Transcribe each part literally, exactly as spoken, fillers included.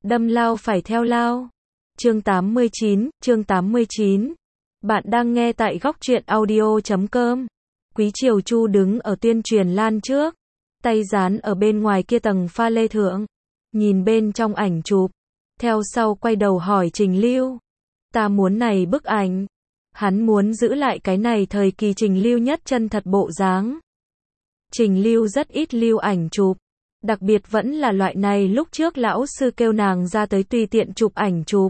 đâm lao phải theo lao. Chương tám mươi chín, chương tám mươi chín. Bạn đang nghe tại góc truyện audio chấm com. Quý Triều Chu đứng ở tuyên truyền lan trước, tay dán ở bên ngoài kia tầng pha lê thượng, nhìn bên trong ảnh chụp, theo sau quay đầu hỏi Trình Lưu. Ta muốn này bức ảnh. Hắn muốn giữ lại cái này thời kỳ Trình Lưu nhất chân thật bộ dáng. Trình Lưu rất ít lưu ảnh chụp, đặc biệt vẫn là loại này lúc trước lão sư kêu nàng ra tới tùy tiện chụp ảnh chụp.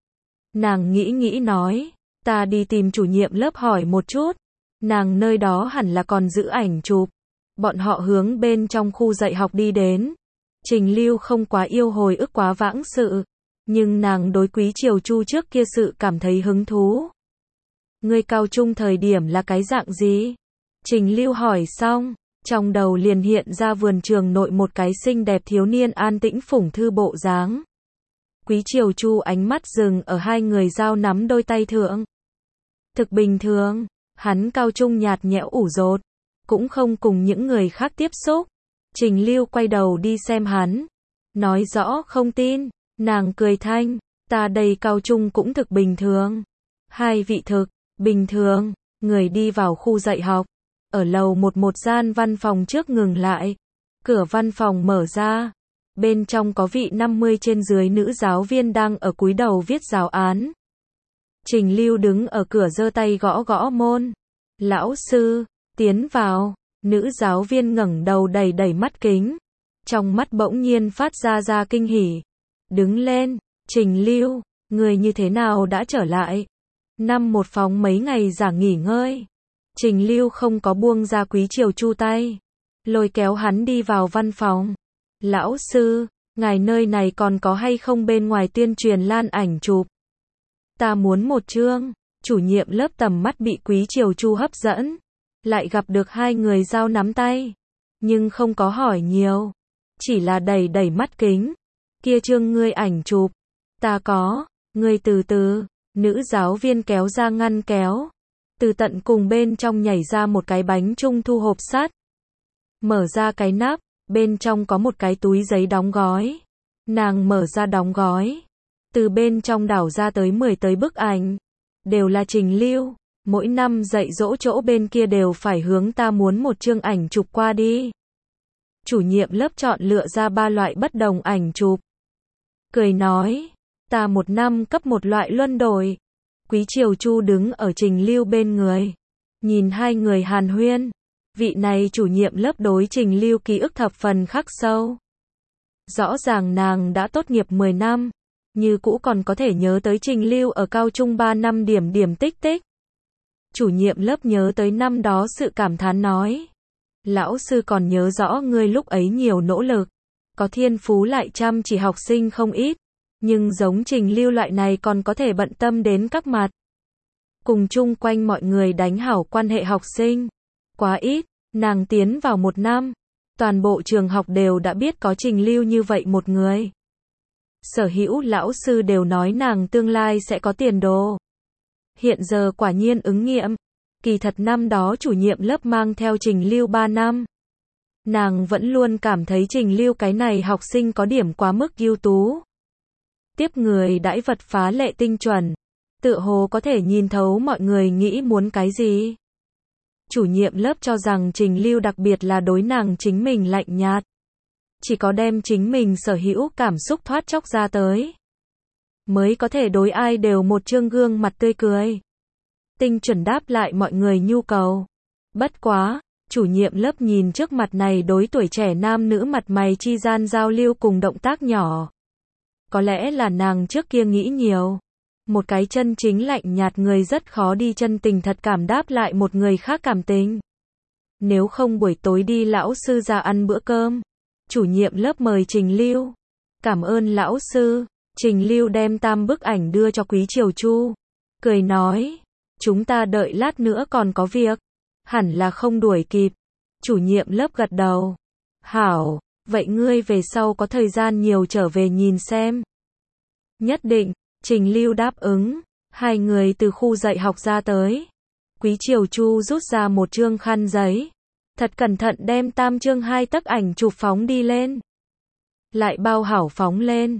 Nàng nghĩ nghĩ nói, ta đi tìm chủ nhiệm lớp hỏi một chút, nàng nơi đó hẳn là còn giữ ảnh chụp. Bọn họ hướng bên trong khu dạy học đi đến. Trình Lưu không quá yêu hồi ức quá vãng sự, nhưng nàng đối Quý Triều Chu trước kia sự cảm thấy hứng thú. Ngươi cao trung thời điểm là cái dạng gì? Trình Lưu hỏi xong, trong đầu liền hiện ra vườn trường nội một cái xinh đẹp thiếu niên an tĩnh phủng thư bộ dáng. Quý Triều Chu ánh mắt dừng ở hai người giao nắm đôi tay thượng. Thực bình thường, hắn cao trung nhạt nhẽo ủ rột, cũng không cùng những người khác tiếp xúc. Trình Lưu quay đầu đi xem hắn, nói rõ không tin. Nàng cười thanh, ta đây cao trung cũng thực bình thường. Hai vị thực bình thường. Người đi vào khu dạy học, ở lầu một một gian văn phòng trước ngừng lại. Cửa văn phòng mở ra, bên trong có vị năm mươi trên dưới nữ giáo viên đang ở cúi đầu viết giáo án. Trình Lưu đứng ở cửa giơ tay gõ gõ môn. Lão sư, tiến vào. Nữ giáo viên ngẩng đầu đầy đầy mắt kính, trong mắt bỗng nhiên phát ra ra kinh hỉ. Đứng lên, Trình Lưu, người như thế nào đã trở lại? Năm một phóng mấy ngày giả nghỉ ngơi. Trình Lưu không có buông ra Quý Triều Chu tay, lôi kéo hắn đi vào văn phòng. Lão sư, ngài nơi này còn có hay không bên ngoài tuyên truyền lan ảnh chụp? Ta muốn một chương. Chủ nhiệm lớp tầm mắt bị Quý Triều Chu hấp dẫn, lại gặp được hai người giao nắm tay, nhưng không có hỏi nhiều, chỉ là đầy đầy mắt kính. Kia chương ngươi ảnh chụp, ta có, ngươi từ từ. Nữ giáo viên kéo ra ngăn kéo, từ tận cùng bên trong nhảy ra một cái bánh trung thu hộp sắt. Mở ra cái nắp, bên trong có một cái túi giấy đóng gói. Nàng mở ra đóng gói, từ bên trong đảo ra tới mười tới bức ảnh, đều là Trình Lưu. Mỗi năm dạy dỗ chỗ bên kia đều phải hướng ta muốn một chương ảnh chụp qua đi. Chủ nhiệm lớp chọn lựa ra ba loại bất đồng ảnh chụp, cười nói, ta một năm cấp một loại luân đổi. Quý Triều Chu đứng ở Trình Lưu bên người, nhìn hai người hàn huyên. Vị này chủ nhiệm lớp đối Trình Lưu ký ức thập phần khắc sâu. Rõ ràng nàng đã tốt nghiệp mười năm, như cũ còn có thể nhớ tới Trình Lưu ở cao trung ba năm điểm điểm tích tích. Chủ nhiệm lớp nhớ tới năm đó sự cảm thán nói, lão sư còn nhớ rõ ngươi lúc ấy nhiều nỗ lực, có thiên phú lại chăm chỉ học sinh không ít, nhưng giống Trình Lưu loại này còn có thể bận tâm đến các mặt, cùng chung quanh mọi người đánh hảo quan hệ học sinh, quá ít. Nàng tiến vào một năm, toàn bộ trường học đều đã biết có Trình Lưu như vậy một người. Sở hữu lão sư đều nói nàng tương lai sẽ có tiền đồ. Hiện giờ quả nhiên ứng nghiệm. Kỳ thật năm đó chủ nhiệm lớp mang theo Trình Lưu ba năm. Nàng vẫn luôn cảm thấy Trình Lưu cái này học sinh có điểm quá mức ưu tú. Tiếp người đãi vật phá lệ tinh chuẩn, tựa hồ có thể nhìn thấu mọi người nghĩ muốn cái gì. Chủ nhiệm lớp cho rằng Trình Lưu đặc biệt là đối nàng chính mình lạnh nhạt, chỉ có đem chính mình sở hữu cảm xúc thoát chốc ra tới, mới có thể đối ai đều một chương gương mặt tươi cười, tinh chuẩn đáp lại mọi người nhu cầu. Bất quá, chủ nhiệm lớp nhìn trước mặt này đối tuổi trẻ nam nữ mặt mày chi gian giao lưu cùng động tác nhỏ. Có lẽ là nàng trước kia nghĩ nhiều. Một cái chân chính lạnh nhạt người rất khó đi chân tình thật cảm đáp lại một người khác cảm tình. Nếu không buổi tối đi lão sư ra ăn bữa cơm. Chủ nhiệm lớp mời Trình Lưu. Cảm ơn lão sư. Trình Lưu đem tam bức ảnh đưa cho Quý Triều Chu, cười nói, chúng ta đợi lát nữa còn có việc, hẳn là không đuổi kịp. Chủ nhiệm lớp gật đầu. Hảo, vậy ngươi về sau có thời gian nhiều trở về nhìn xem. Nhất định. Trình Lưu đáp ứng. Hai người từ khu dạy học ra tới. Quý Triều Chu rút ra một chương khăn giấy, thật cẩn thận đem tam chương hai tấc ảnh chụp phóng đi lên, lại bao hảo phóng lên.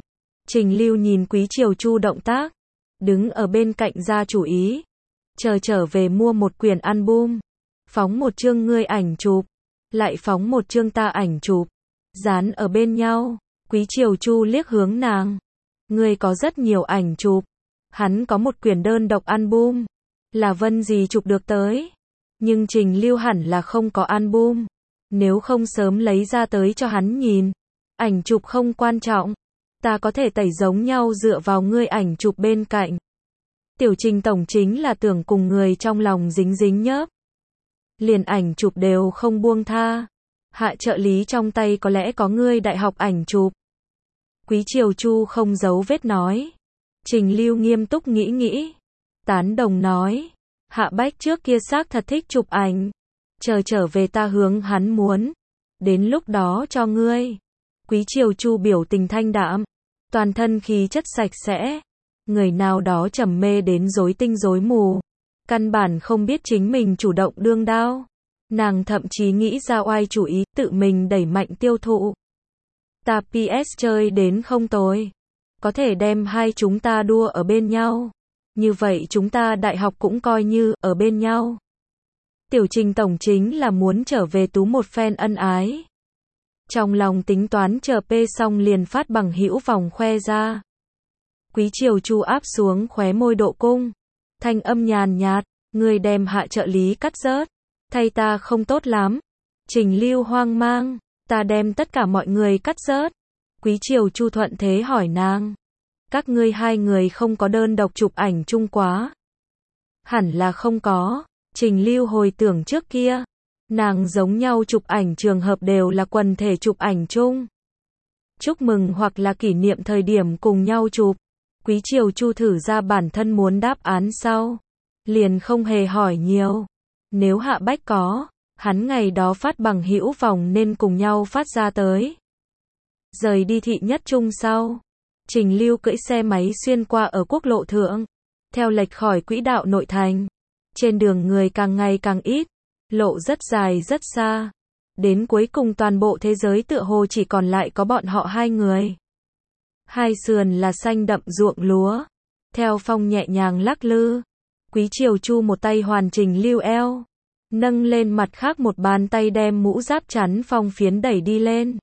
Trình Lưu nhìn Quý Triều Chu động tác, đứng ở bên cạnh ra chủ ý, chờ trở về mua một quyển album, phóng một chương ngươi ảnh chụp, lại phóng một chương ta ảnh chụp, dán ở bên nhau. Quý Triều Chu liếc hướng nàng, ngươi có rất nhiều ảnh chụp, hắn có một quyển đơn độc album, là Vân gì chụp được tới, nhưng Trình Lưu hẳn là không có album, nếu không sớm lấy ra tới cho hắn nhìn. Ảnh chụp không quan trọng, ta có thể tẩy giống nhau dựa vào ngươi ảnh chụp bên cạnh. Tiểu Trình tổng chính là tưởng cùng người trong lòng dính dính nhớp, liền ảnh chụp đều không buông tha. Hạ trợ lý trong tay có lẽ có ngươi đại học ảnh chụp. Quý Triều Chu không giấu vết nói. Trình Lưu nghiêm túc nghĩ nghĩ, tán đồng nói, Hạ Bách trước kia xác thật thích chụp ảnh, chờ trở về ta hướng hắn muốn, đến lúc đó cho ngươi. Quý Triều Chu biểu tình thanh đạm, toàn thân khí chất sạch sẽ, người nào đó trầm mê đến rối tinh rối mù, căn bản không biết chính mình chủ động đương đao. Nàng thậm chí nghĩ ra oai chủ ý, tự mình đẩy mạnh tiêu thụ. Ta pê ét chơi đến không tồi, có thể đem hai chúng ta đua ở bên nhau, như vậy chúng ta đại học cũng coi như ở bên nhau. Tiểu Trình tổng chính là muốn trở về tú một phen ân ái. Trong lòng tính toán chờ pê xong liền phát bằng hữu vòng khoe ra. Quý Triều Chu áp xuống khóe môi độ cung, thanh âm nhàn nhạt, người đem Hạ trợ lý cắt rớt, thay ta không tốt lắm. Trình Lưu hoang mang, ta đem tất cả mọi người cắt rớt. Quý Triều Chu thuận thế hỏi nàng, các ngươi hai người không có đơn độc chụp ảnh chung quá? Hẳn là không có. Trình Lưu hồi tưởng trước kia, nàng giống nhau chụp ảnh trường hợp đều là quần thể chụp ảnh chung, chúc mừng hoặc là kỷ niệm thời điểm cùng nhau chụp. Quý Triều Chu thử ra bản thân muốn đáp án sau, liền không hề hỏi nhiều. Nếu Hạ Bách có, hắn ngày đó phát bằng hữu vòng nên cùng nhau phát ra tới. Rời đi thị nhất trung sau, Trình Lưu cưỡi xe máy xuyên qua ở quốc lộ thượng, theo lệch khỏi quỹ đạo nội thành. Trên đường người càng ngày càng ít, lộ rất dài rất xa. Đến cuối cùng toàn bộ thế giới tựa hồ chỉ còn lại có bọn họ hai người. Hai sườn là xanh đậm ruộng lúa, theo phong nhẹ nhàng lắc lư. Quý Triều Chu một tay hoàn Trình Lưu eo, nâng lên mặt khác một bàn tay đem mũ giáp chắn phong phiến đẩy đi lên.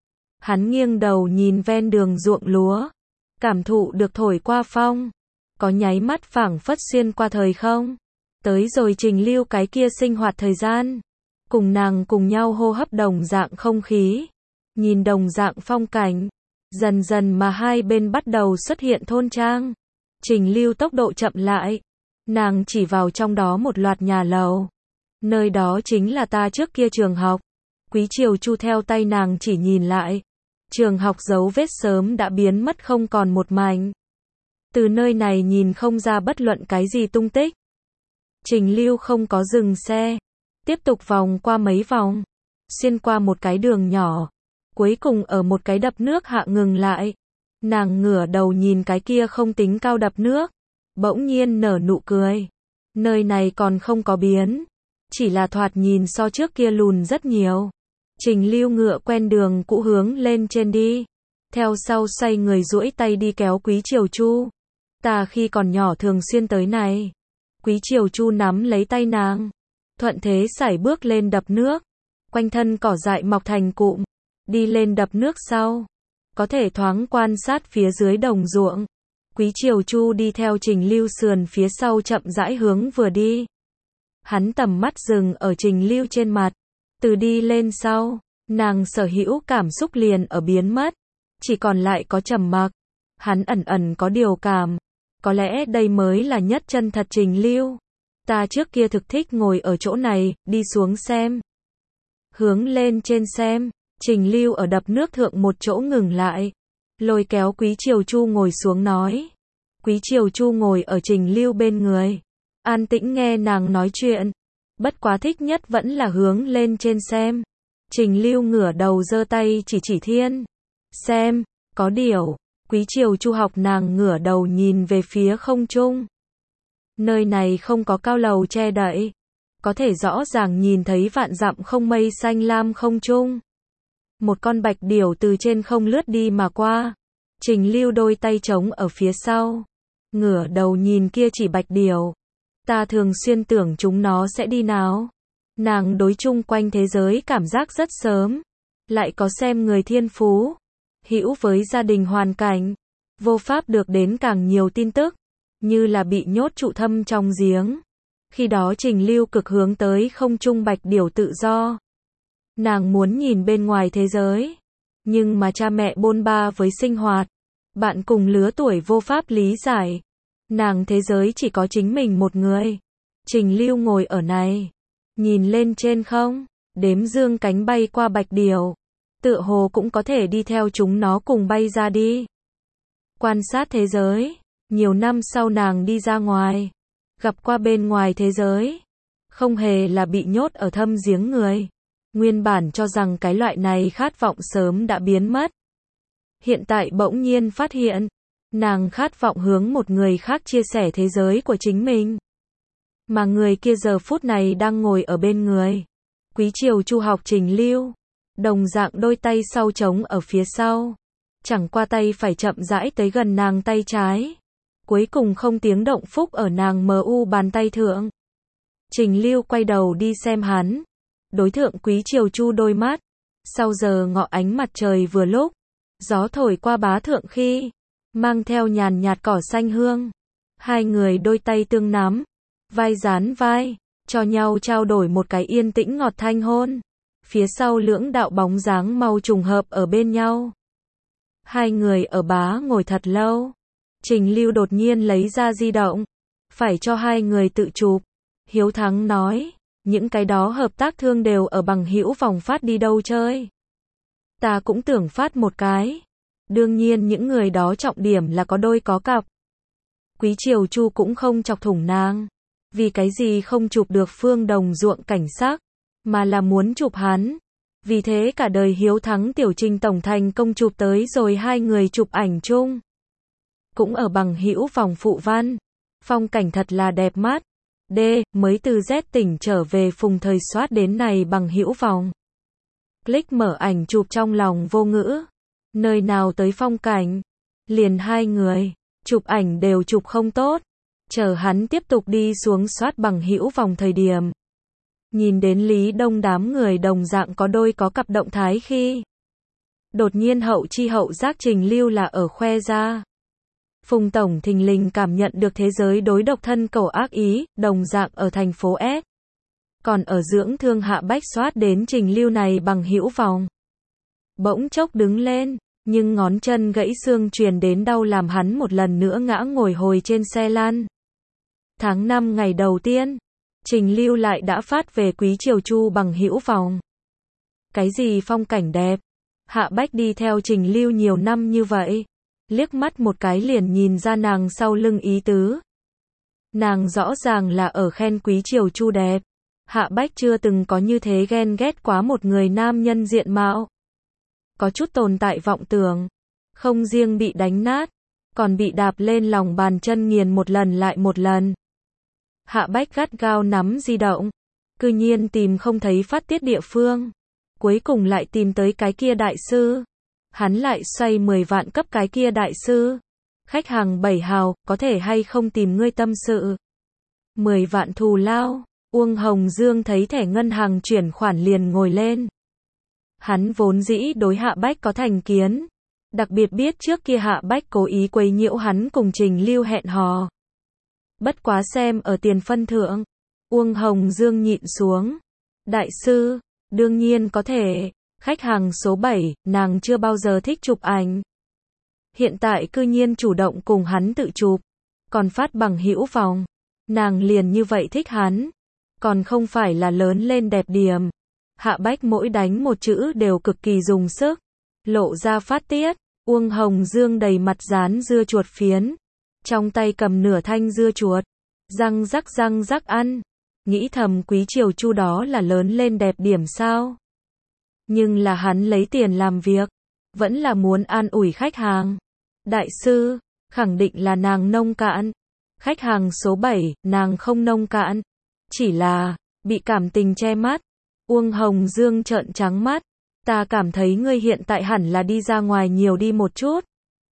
Hắn nghiêng đầu nhìn ven đường ruộng lúa, cảm thụ được thổi qua phong, có nháy mắt phảng phất xuyên qua thời không. Tới rồi Trình Lưu cái kia sinh hoạt thời gian, cùng nàng cùng nhau hô hấp đồng dạng không khí, nhìn đồng dạng phong cảnh, dần dần mà hai bên bắt đầu xuất hiện thôn trang. Trình Lưu tốc độ chậm lại, nàng chỉ vào trong đó một loạt nhà lầu, nơi đó chính là ta trước kia trường học. Quý Triều Chu theo tay nàng chỉ nhìn lại, trường học dấu vết sớm đã biến mất không còn một mảnh, từ nơi này nhìn không ra bất luận cái gì tung tích. Trình Lưu không có dừng xe, tiếp tục vòng qua mấy vòng, xuyên qua một cái đường nhỏ, cuối cùng ở một cái đập nước hạ ngừng lại. Nàng ngửa đầu nhìn cái kia không tính cao đập nước, bỗng nhiên nở nụ cười. Nơi này còn không có biến, chỉ là thoạt nhìn so trước kia lùn rất nhiều. Trình Lưu ngựa quen đường cũ hướng lên trên đi, theo sau xoay người duỗi tay đi kéo Quý Triều Chu. Ta khi còn nhỏ thường xuyên tới này. Quý Triều Chu nắm lấy tay nàng, thuận thế sải bước lên đập nước, quanh thân cỏ dại mọc thành cụm. Đi lên đập nước sau, có thể thoáng quan sát phía dưới đồng ruộng. Quý Triều Chu đi theo Trình Lưu sườn phía sau chậm rãi hướng vừa đi. Hắn tầm mắt dừng ở Trình Lưu trên mặt, từ đi lên sau, nàng sở hữu cảm xúc liền ở biến mất, chỉ còn lại có trầm mặc. Hắn ẩn ẩn có điều cảm, có lẽ đây mới là nhất chân thật Trình Lưu. Ta trước kia thực thích ngồi ở chỗ này, đi xuống xem. Hướng lên trên xem, Trình Lưu ở đập nước thượng một chỗ ngừng lại, lôi kéo Quý Triều Chu ngồi xuống nói. Quý Triều Chu ngồi ở Trình Lưu bên người, an tĩnh nghe nàng nói chuyện, bất quá thích nhất vẫn là hướng lên trên xem. Trình Lưu ngửa đầu giơ tay chỉ chỉ thiên, xem, có điều. Quý Triều Chu học nàng ngửa đầu nhìn về phía không trung. Nơi này không có cao lầu che đậy, có thể rõ ràng nhìn thấy vạn dặm không mây xanh lam không trung. Một con bạch điểu từ trên không lướt đi mà qua, Trình Lưu đôi tay trống ở phía sau, ngửa đầu nhìn kia chỉ bạch điểu. Ta thường xuyên tưởng chúng nó sẽ đi nào. Nàng đối chung quanh thế giới cảm giác rất sớm, lại có xem người thiên phú, hữu với gia đình hoàn cảnh, vô pháp được đến càng nhiều tin tức, như là bị nhốt trụ thâm trong giếng. Khi đó Trình Lưu cực hướng tới không trung bạch điểu tự do. Nàng muốn nhìn bên ngoài thế giới, nhưng mà cha mẹ bôn ba với sinh hoạt, bạn cùng lứa tuổi vô pháp lý giải. Nàng thế giới chỉ có chính mình một người. Trình Lưu ngồi ở này, nhìn lên trên không, đếm dương cánh bay qua bạch điểu, tựa hồ cũng có thể đi theo chúng nó cùng bay ra đi. Quan sát thế giới, nhiều năm sau nàng đi ra ngoài, gặp qua bên ngoài thế giới, không hề là bị nhốt ở thâm giếng người. Nguyên bản cho rằng cái loại này khát vọng sớm đã biến mất. Hiện tại bỗng nhiên phát hiện, nàng khát vọng hướng một người khác chia sẻ thế giới của chính mình. Mà người kia giờ phút này đang ngồi ở bên người. Quý Triều Chu học Trình Lưu, đồng dạng đôi tay sau trống ở phía sau. Chẳng qua tay phải chậm rãi tới gần nàng tay trái. Cuối cùng không tiếng động phúc ở nàng mờ u bàn tay thượng. Trình Lưu quay đầu đi xem hắn. Đối thượng Quý Triều Chu đôi mắt. Sau giờ ngọ ánh mặt trời vừa lúc, gió thổi qua bá thượng khi, mang theo nhàn nhạt cỏ xanh hương. Hai người đôi tay tương nắm, vai dán vai, cho nhau trao đổi một cái yên tĩnh ngọt thanh hôn. Phía sau lưỡng đạo bóng dáng mau trùng hợp ở bên nhau. Hai người ở bá ngồi thật lâu. Trình Lưu đột nhiên lấy ra di động, phải cho hai người tự chụp. Hiếu Thắng nói, những cái đó hợp tác thương đều ở bằng hữu vòng phát đi đâu chơi. Ta cũng tưởng phát một cái. Đương nhiên những người đó trọng điểm là có đôi có cặp. Quý Triều Chu cũng không chọc thủng nàng. Vì cái gì không chụp được Phương Đồng ruộng cảnh sắc, mà là muốn chụp hắn. Vì thế cả đời Hiếu Thắng tiểu Trình tổng thành công chụp tới rồi hai người chụp ảnh chung. Cũng ở bằng hữu vòng phụ văn. Phong cảnh thật là đẹp mắt. D. Mới từ Z tỉnh trở về phùng thời soát đến này bằng hữu vòng. Click mở ảnh chụp trong lòng vô ngữ. Nơi nào tới phong cảnh. Liền hai người, chụp ảnh đều chụp không tốt. Chờ hắn tiếp tục đi xuống soát bằng hữu vòng thời điểm. Nhìn đến Lý Đông đám người đồng dạng có đôi có cặp động thái khi. Đột nhiên hậu chi hậu giác Trình Lưu là ở khoe ra. Phùng Tổng thình lình cảm nhận được thế giới đối độc thân cầu ác ý, đồng dạng ở thành phố S. Còn ở dưỡng thương Hạ Bách soát đến Trình Lưu này bằng hữu vòng. Bỗng chốc đứng lên, nhưng ngón chân gãy xương truyền đến đau làm hắn một lần nữa ngã ngồi hồi trên xe lăn. Tháng năm ngày đầu tiên, Trình Lưu lại đã phát về Quý Triều Chu bằng hữu vòng. Cái gì phong cảnh đẹp? Hạ Bách đi theo Trình Lưu nhiều năm như vậy. Liếc mắt một cái liền nhìn ra nàng sau lưng ý tứ. Nàng rõ ràng là ở khen Quý Triều Chu đẹp. Hạ Bách chưa từng có như thế ghen ghét quá một người nam nhân diện mạo. Có chút tồn tại vọng tưởng. Không riêng bị đánh nát, còn bị đạp lên lòng bàn chân nghiền một lần lại một lần. Hạ Bách gắt gao nắm di động. Cư nhiên tìm không thấy phát tiết địa phương. Cuối cùng lại tìm tới cái kia đại sư. Hắn lại xoay mười vạn cấp cái kia đại sư. Khách hàng bảy hào, có thể hay không tìm ngươi tâm sự. mười vạn thù lao. Uông Hồng Dương thấy thẻ ngân hàng chuyển khoản liền ngồi lên. Hắn vốn dĩ đối Hạ Bách có thành kiến. Đặc biệt biết trước kia Hạ Bách cố ý quấy nhiễu hắn cùng Trình Lưu hẹn hò. Bất quá xem ở tiền phân thượng. Uông Hồng Dương nhịn xuống. Đại sư, đương nhiên có thể. Khách hàng số bảy, nàng chưa bao giờ thích chụp ảnh. Hiện tại cư nhiên chủ động cùng hắn tự chụp. Còn phát bằng hữu vòng. Nàng liền như vậy thích hắn. Còn không phải là lớn lên đẹp điểm. Hạ Bách mỗi đánh một chữ đều cực kỳ dùng sức. Lộ ra phát tiết. Uông Hồng Dương đầy mặt dán dưa chuột phiến. Trong tay cầm nửa thanh dưa chuột. Răng rắc răng rắc ăn. Nghĩ thầm Quý Triều Chu đó là lớn lên đẹp điểm sao. Nhưng là hắn lấy tiền làm việc. Vẫn là muốn an ủi khách hàng. Đại sư, khẳng định là nàng nông cạn. Khách hàng số bảy, nàng không nông cạn. Chỉ là, bị cảm tình che mắt. Uông Hồng Dương trợn trắng mắt. Ta cảm thấy ngươi hiện tại hẳn là đi ra ngoài nhiều đi một chút.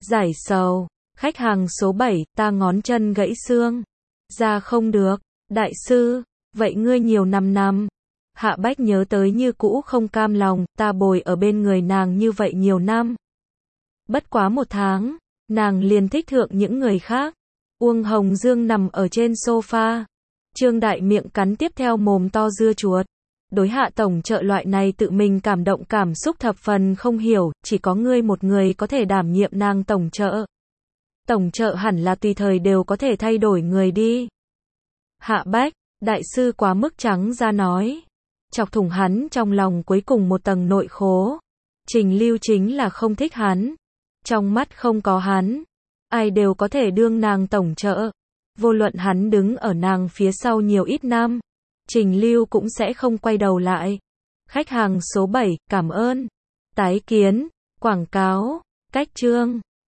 Giải sầu. Khách hàng số bảy, ta ngón chân gãy xương. Ra không được. Đại sư, vậy ngươi nhiều năm năm. Hạ Bách nhớ tới như cũ không cam lòng, ta bồi ở bên người nàng như vậy nhiều năm. Bất quá một tháng, nàng liền thích thượng những người khác. Uông Hồng Dương nằm ở trên sofa. Trương Đại miệng cắn tiếp theo mồm to dưa chuột. Đối Hạ tổng trợ loại này tự mình cảm động cảm xúc thập phần không hiểu, chỉ có ngươi một người có thể đảm nhiệm nàng tổng trợ. Tổng trợ hẳn là tùy thời đều có thể thay đổi người đi. Hạ Bách, đại sư quá mức trắng ra nói. Chọc thủng hắn trong lòng cuối cùng một tầng nội khố. Trình Lưu chính là không thích hắn. Trong mắt không có hắn, ai đều có thể đương nàng tổng trợ. Vô luận hắn đứng ở nàng phía sau nhiều ít năm, Trình Lưu cũng sẽ không quay đầu lại. Khách hàng số bảy, cảm ơn. Tái kiến, quảng cáo, cách chương.